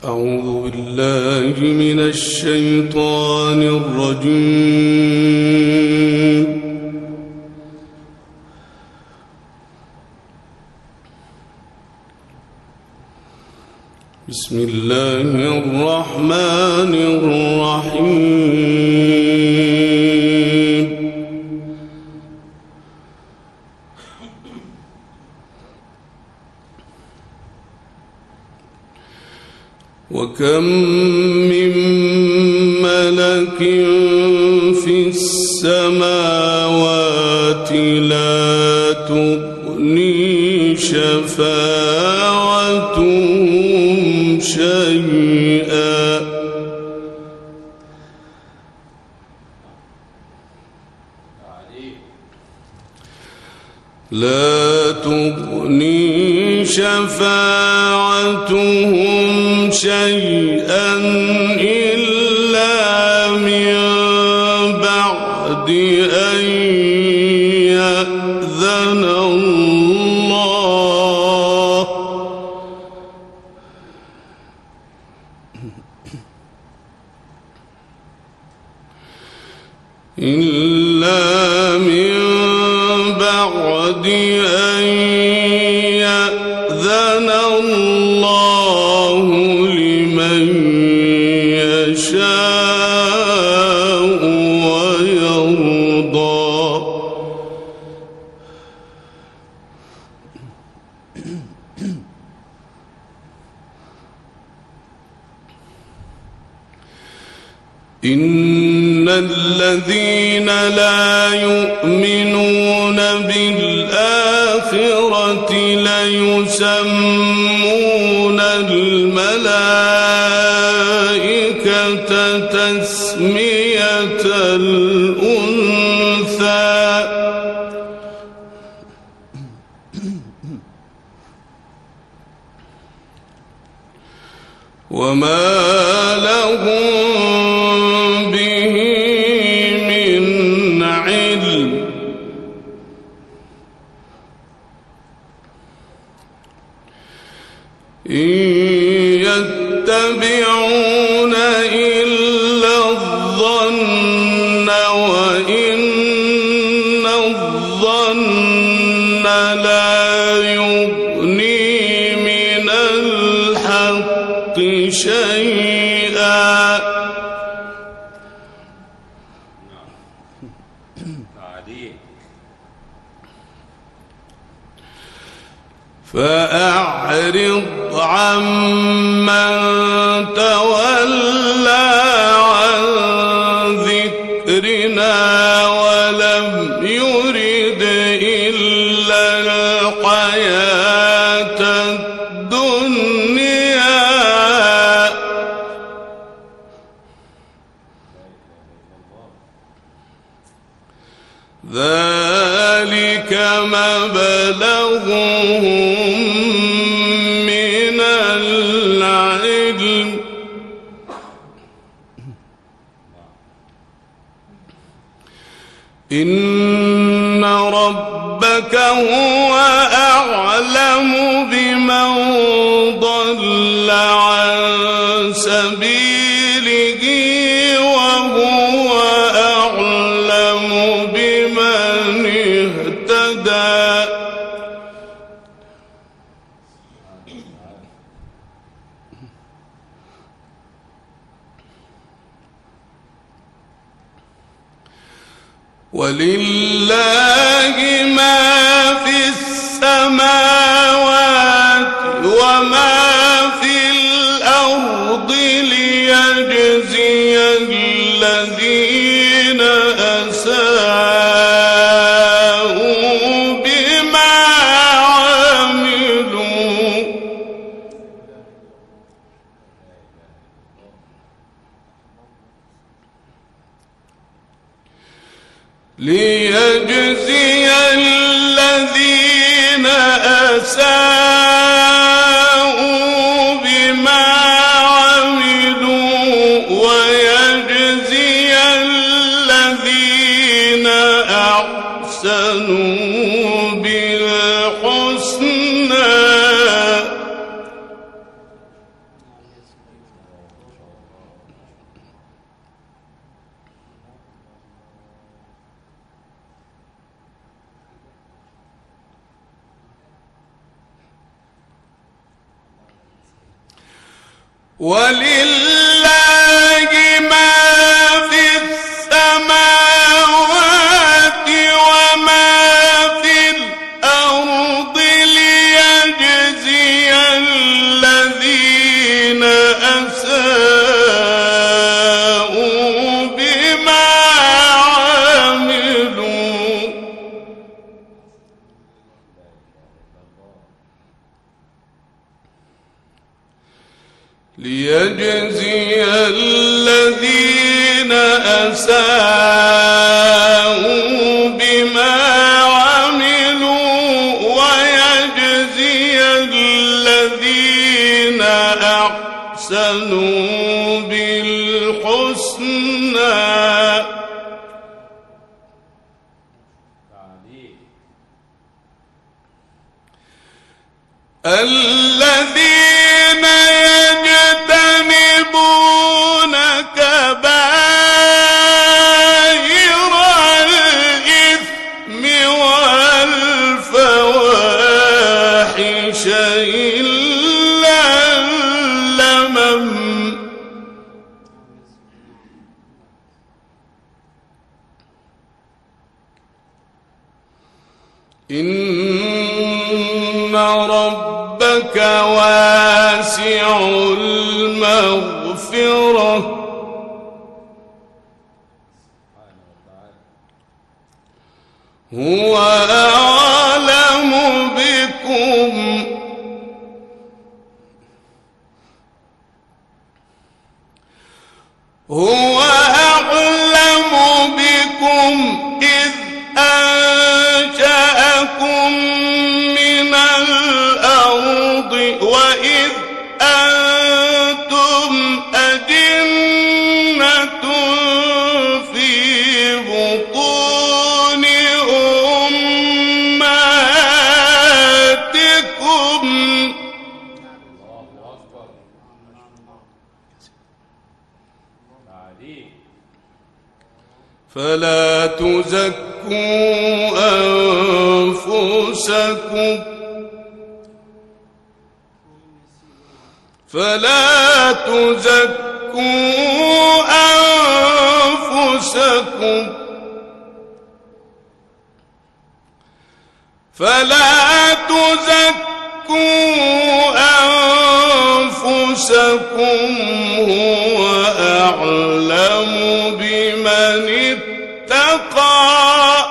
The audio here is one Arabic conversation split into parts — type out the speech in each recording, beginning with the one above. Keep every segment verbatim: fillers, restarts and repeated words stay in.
أعوذ بالله من الشيطان الرجيم. بسم الله الرحمن الرحيم. وكم من ملك في السماوات لا تغني شفاعتهم شيئا لا تغني شفاعتهم شيئا إلا من بعد أن يأذن الله إلا من بعد أن يأذن الله لمن يشاء ويرضى. إن الذين لا يؤمنون بالآخرة ليسمون الملائكة تسمية الأنثى وما لهم به من علم إن يتبعون إلا الظن وإن الظن لا يغني من الحق شيئا. فأعرض عمن تولى عن ذكرنا ولم يرد إلا الحياة الدنيا ذلك مبلغهم من العلم إن ربك هو أعلم بمن ضل عن سبيله وهو أعلم بمن اهتدى. ولله ما في السماوات وما في الأرض ليجزي الذين أساءوا بما عملوا ليجزي الذين أساءوا بما عملوا ويجزي الذين أحسنوا بالحسنى ولله ما في السماوات وما في الأرض ليجزي الذين أساءوا بما عملوا ليجزي الذين أساءوا بما عملوا ويجزي الذين أحسنوا بالحسنى. الذين يجتنبون كبائر الإثم والفواحش إلا اللمم إن ربك واسع المغفرة هو أعلم بكم هو أعلم بكم إذ أنشأكم من الأرض وإذ أنتم أجنة في بطون أمهاتكم فلا تزكوا أنفسكم فلا تزكوا أنفسكم فلا تزكوا أنفسكم هو أعلم بمن اتقى.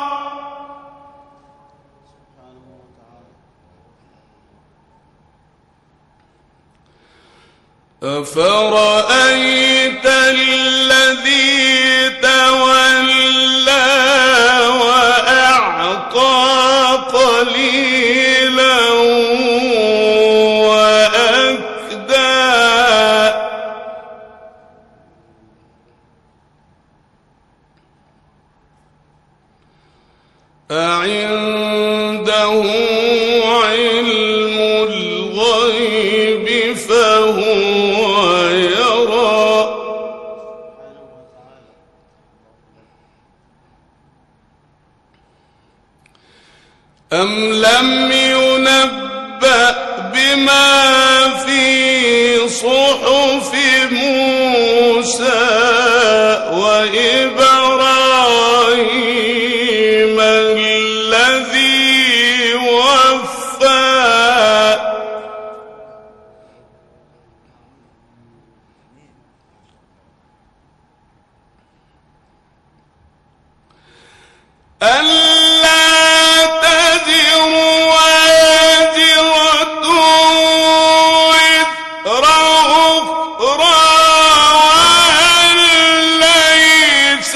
أفرأيت الذي تولى وأعطى قليلا وأكدى أعنده علم الغيب فهو يرى أم لم ينبأ بما في صحف موسى وإبراهيم الذي وفى ألا تزر وازرة وزر أخرى وأن ليس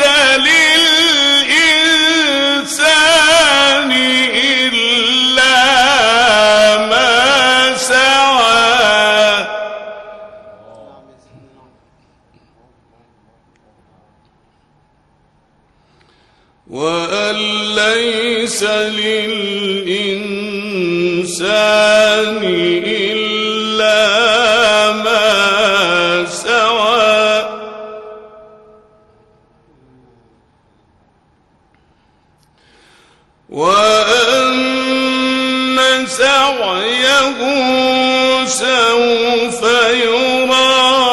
للإنسان إلا ما سعى وأن ليس للإنسان إلا ما سعى وأن سعيه سوف يرى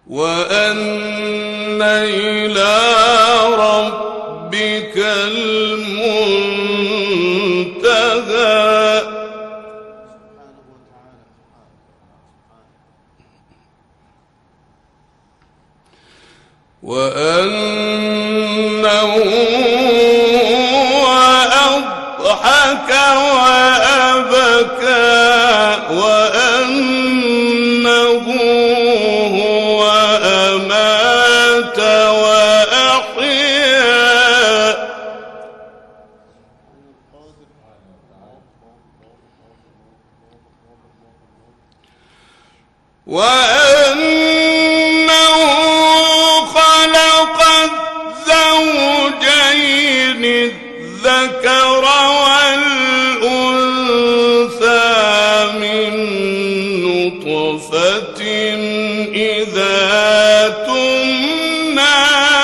وأن إلى ربك المنتهى وأنه أضحك وأبكى وأنه هو أمات وأحيا وأنه خلق الزوجين الذكر والأنثى من نطفة إذا تمنى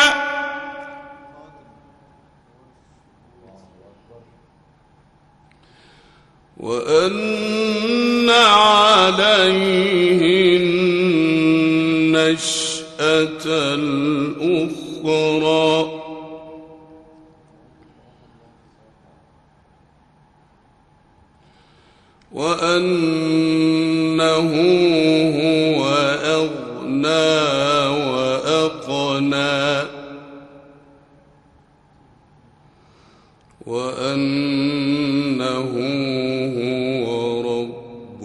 وأن عليه النشأة الأخرى وأنه هو أغنى وأقنى وأنه هو رب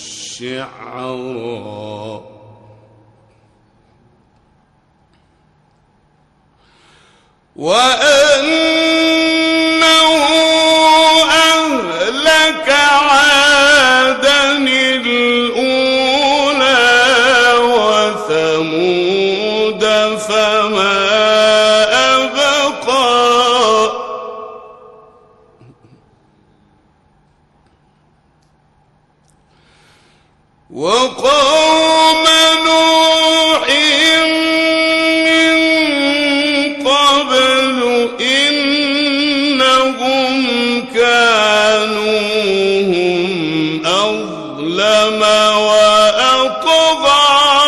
الشعرى وأنه أهلك عادا الأولى وثمود فما أبقى وقوم نوح من قبل إنهم كانوا هم أظلم وأطغى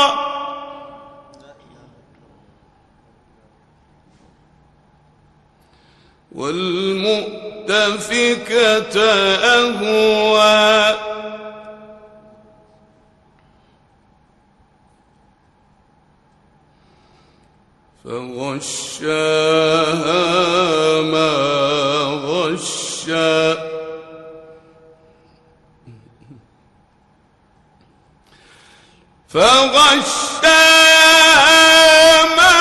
والمؤتفكة أهوى فغشاها ما غشى فغشاها ما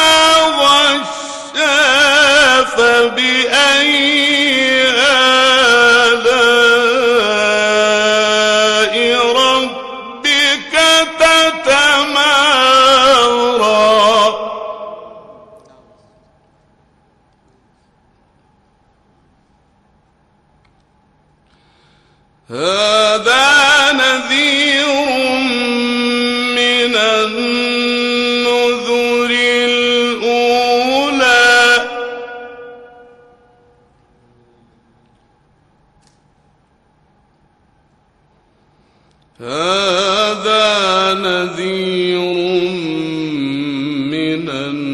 غشى فبأي آلاء ربك تتمارى هذا نذير من النذر الأولى هذا نذير من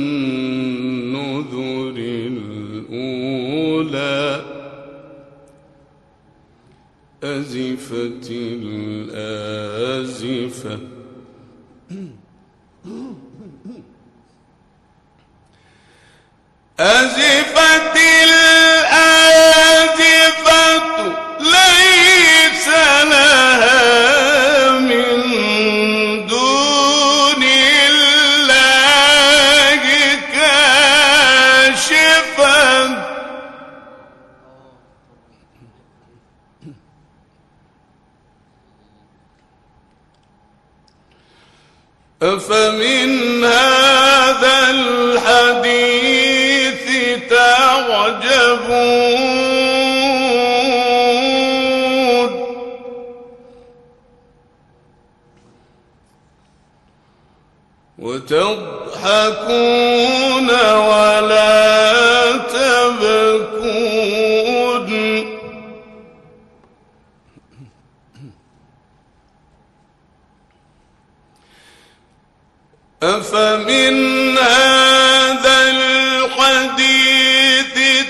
النذر الأولى أزفت الآزفة أزفت الآزفة ليس لها من دون الله كاشفة أفمن هذا الحديث تعجبون وتضحكون ولا تبكون أفمن هذا الحديث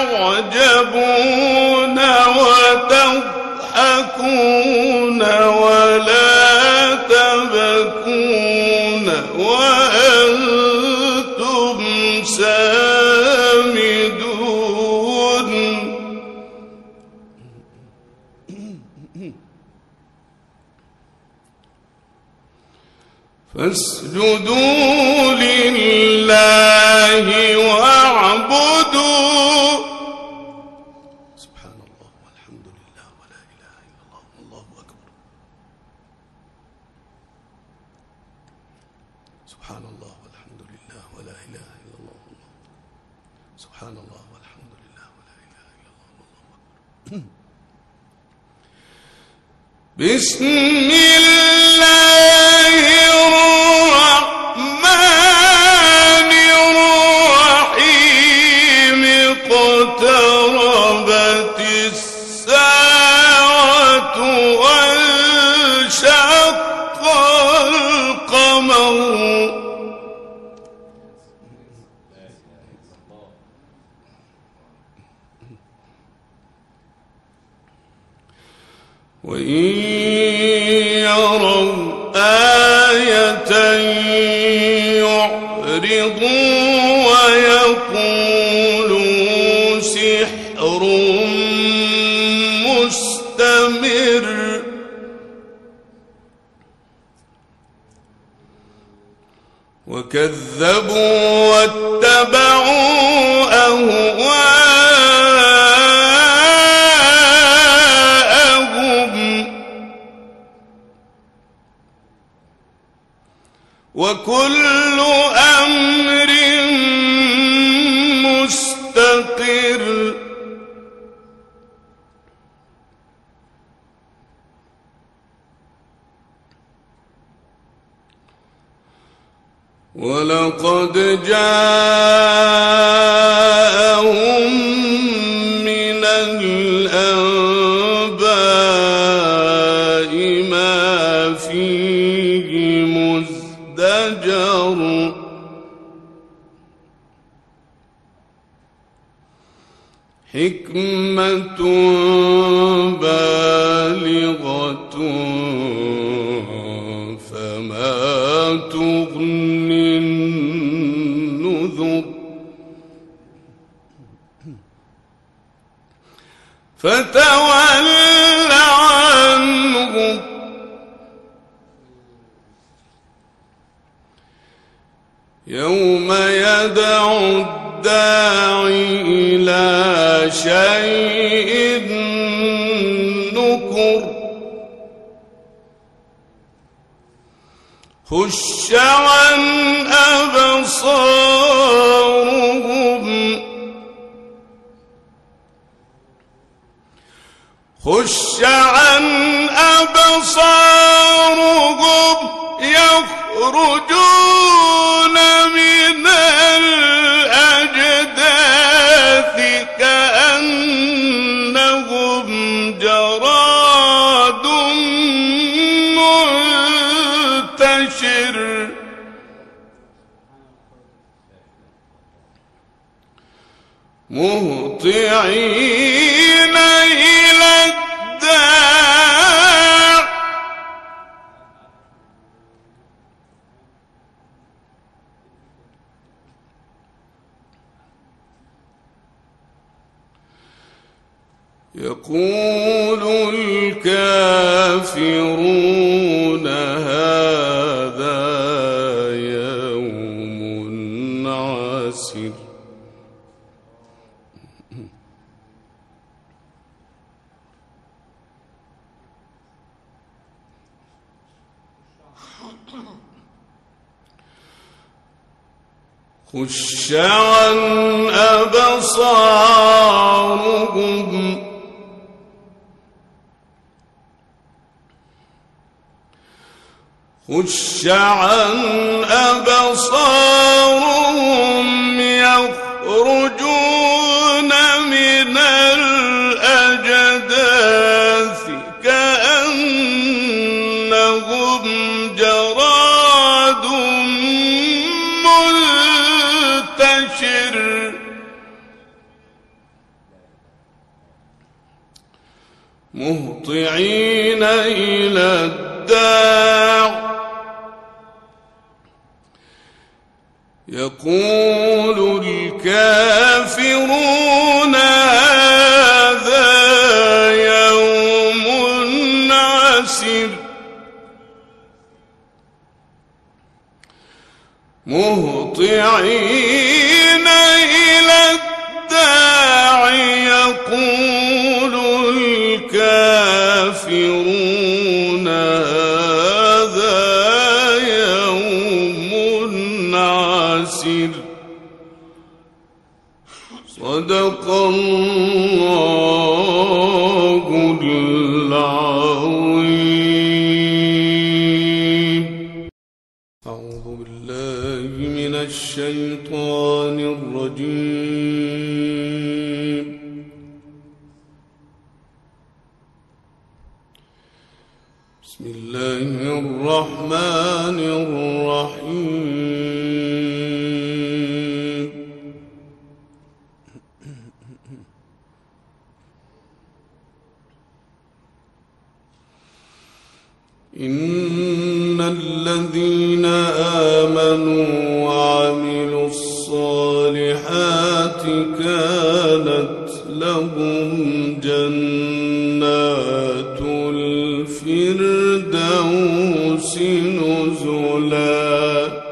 تعجبون وتضحكون ولا تبكون وأنتم سامدون فاسجدوا لله واعبدوا. سبحان الله والحمد لله ولا إله إلا الله والله أكبر. سبحان الله والحمد لله ولا إله إلا الله والله. سبحان الله والحمد لله ولا إله إلا الله والله أكبر. بسم الله الرحمن الرحيم. اقتربت الساعة وانشق القمر. وإن يروا آية يعرضوا ويقولوا سحر مستمر. وكذبوا واتبعوا أهواءهم وكل أمر مستقر. ولقد جاءهم من الأنباء ما فيه مزدجر. حكمة بالغة فما تغني النذر. فتول عنهم يوم يدعو الداعي إلى شيء نكر. خش عن أبصارهم خش عن أبصارهم يخرجون من الأجداث كأنهم جراد منتشر. مهطعين إلى الداع يقول الكافرون هذا يوم عسر. خش عن أبصارهم خش عن أبصارهم يخرجون من الأجداث كأنهم جراد مهطعين إلى الداع يقول الكافرون هذا يوم عسر مهطعين إلى الداع يقول الكافرون هذا يوم عسر صدق الله العظيم. أعوذ بالله من الشيطان الرجيم. بسم الله الرحمن الرحيم. إن الذين آمنوا وعملوا الصالحات كانت لهم جنات الفردوس نزلا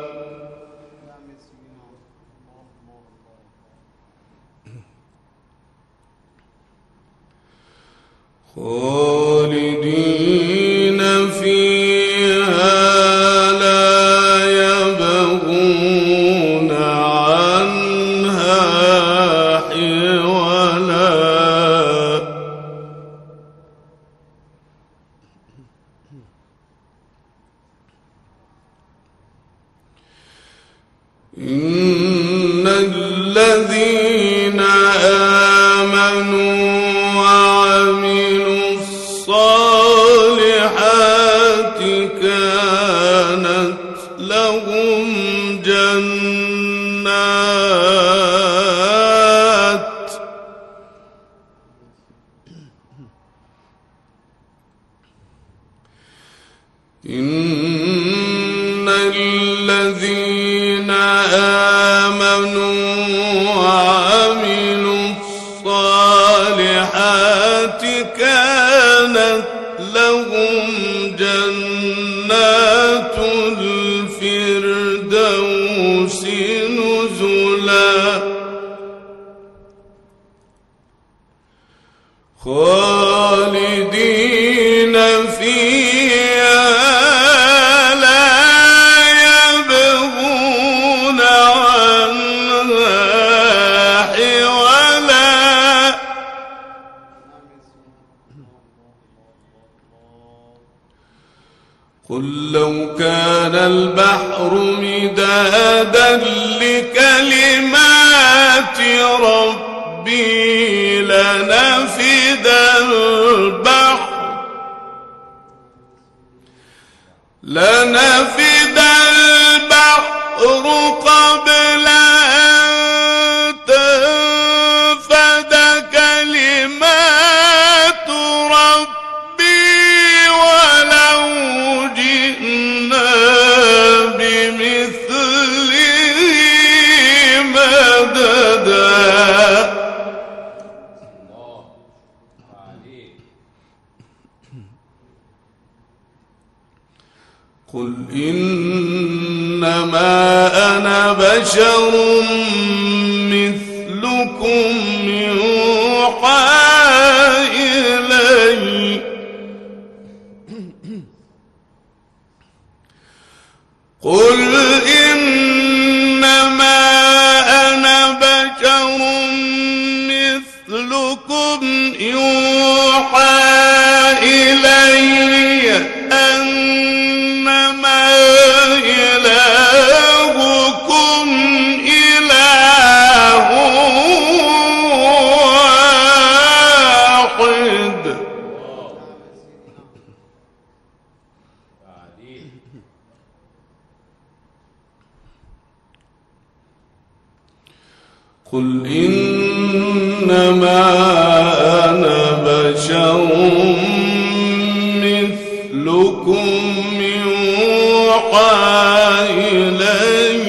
خالدين فيها لا يبغون عنها حولا إن الذين آمنوا وعملوا الصالحات كانت لهم جنات إن الذين آمنوا وعملوا الصالحات كانت لهم جنات الفردوس نزلا خالدين فيها لا يبغون عنها حولا قل لو كان البحر مدادا لكلمات ربي لنفد البحر لنفد البحر قبل أن تنفد كلمات ربي ولو جئنا بمثله مددا قل إنما أنا بشر مثلكم يوحى إلي قل إنما أنا بشر مثلكم يوحى إلي أنما إلهكم إله واحد قل إنما أنا بشر بشر مثلكم يوحى إلي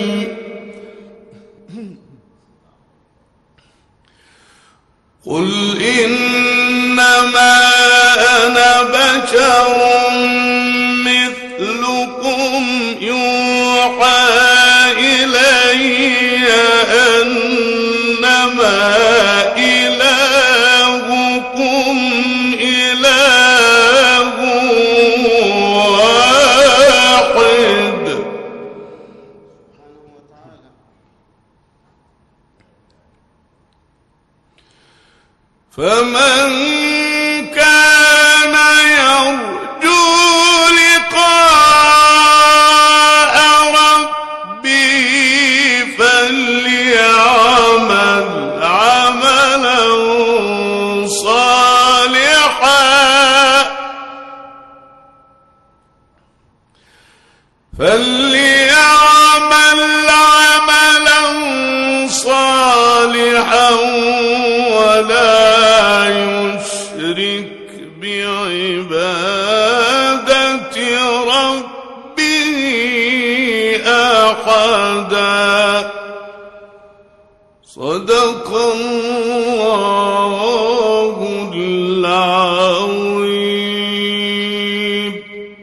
قل إنما أنا بشر مثلكم يوحى إلي أنما إلهكم إله واحد فمن كان يرجو لقاء ربه فليعمل عملا صالحا فليعمل عملا صالحا ولا يشرك بعبادة ربه أحدا صدق الله